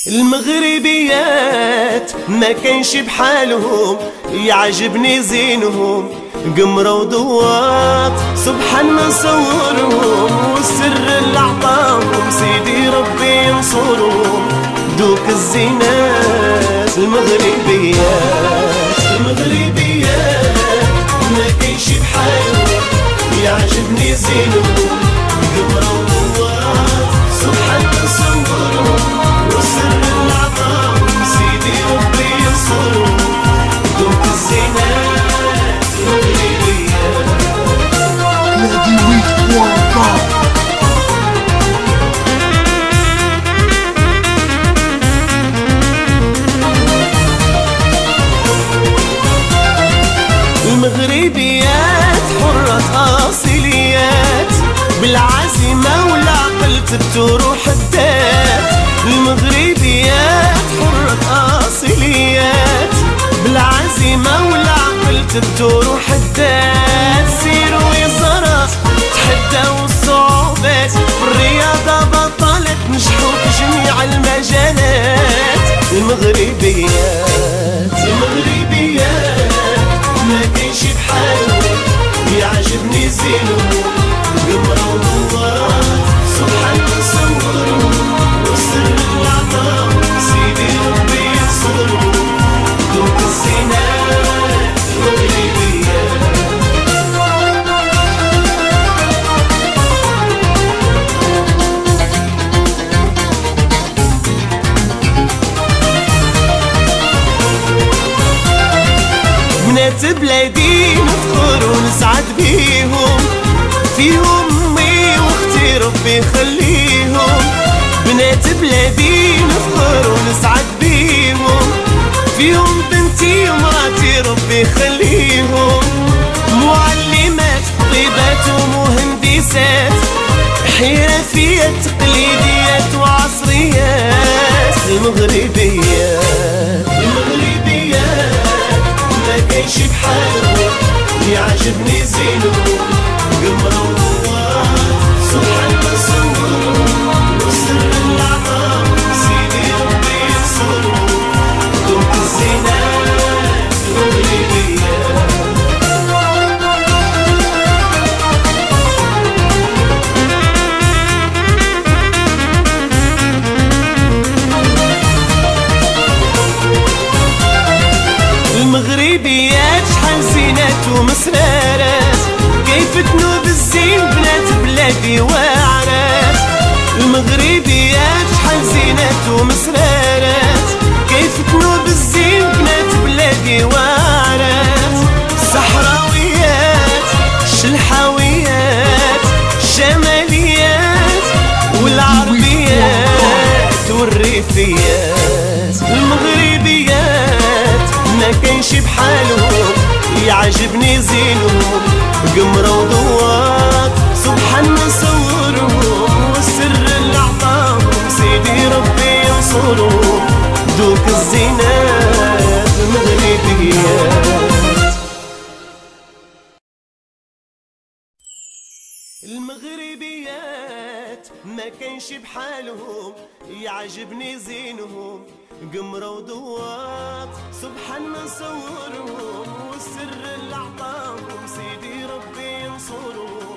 المغربيات ما كانش بحالهم، يعجبني زينهم قمرة وضوات، سبحان صورهم والسر اللي عطاهم، سيدي ربي ينصرهم دوك الزينات. المغربيات ما كانش بحالهم، يعجبني زينهم قمرة وضوات، سبحان صورهم والسر اللي عطاهم، سيدي ربي ينصرهم دوك الزينات. المغربيات حرة أصيليات، بالعزيمة والعقل تروح الدات. المغربيات حرة أصيليات، بالعزيمة والعقل تروح الدات. سيروا يزرع تحداو الصعوبات، بالرياضة بطلت نجحوا في جميع المجالات. المغربيات ما كاينش بحالهم، يعجبني زينهم قمرة وضوات، سبحان صورهم والسر اللي عطاهم، سيدي ربي ينصرهم دوك الزينات. بنات بلادي نفخر ونسعد بيهم، فيهم امي واختي ربي يخليهم. بنات بلادي نفخر ونسعد بيهم، فيهم بنتي ومراتي ربي يخليهم. معلمات طبيبات ومهندسات، حرفيات تقليديات وعصريات. المغربيات ما كاينش بحالهم، يعجبني زينهم قمرة وضوات، سبحان صورهم والسر اللي عطاهم، سيدي ربي ينصرهم دوك الزينات. المغربيات شحال زينات ومسرارات، كيف تنوب الزين بنات بلادي واعرات. المغربيات شحال زينات ومسرارات، كيف تنوب الزين بنات بلادي واعرات. الصحراويات الشلحاويات الشماليات والعربيات والريفيات. المغربيات ما كاينش بحالهم، يعجبني زينهم قمرة وضوات، سبحان صورهم والسر اللي عطاهم، سيدي ربي ينصرهم دوك الزينات. المغربيات ما كاينش بحالهم، يعجبني زينهم قمرة وضوات، سبحان صورهم والسر اللي عطاهم، سيدي ربي ينصرهم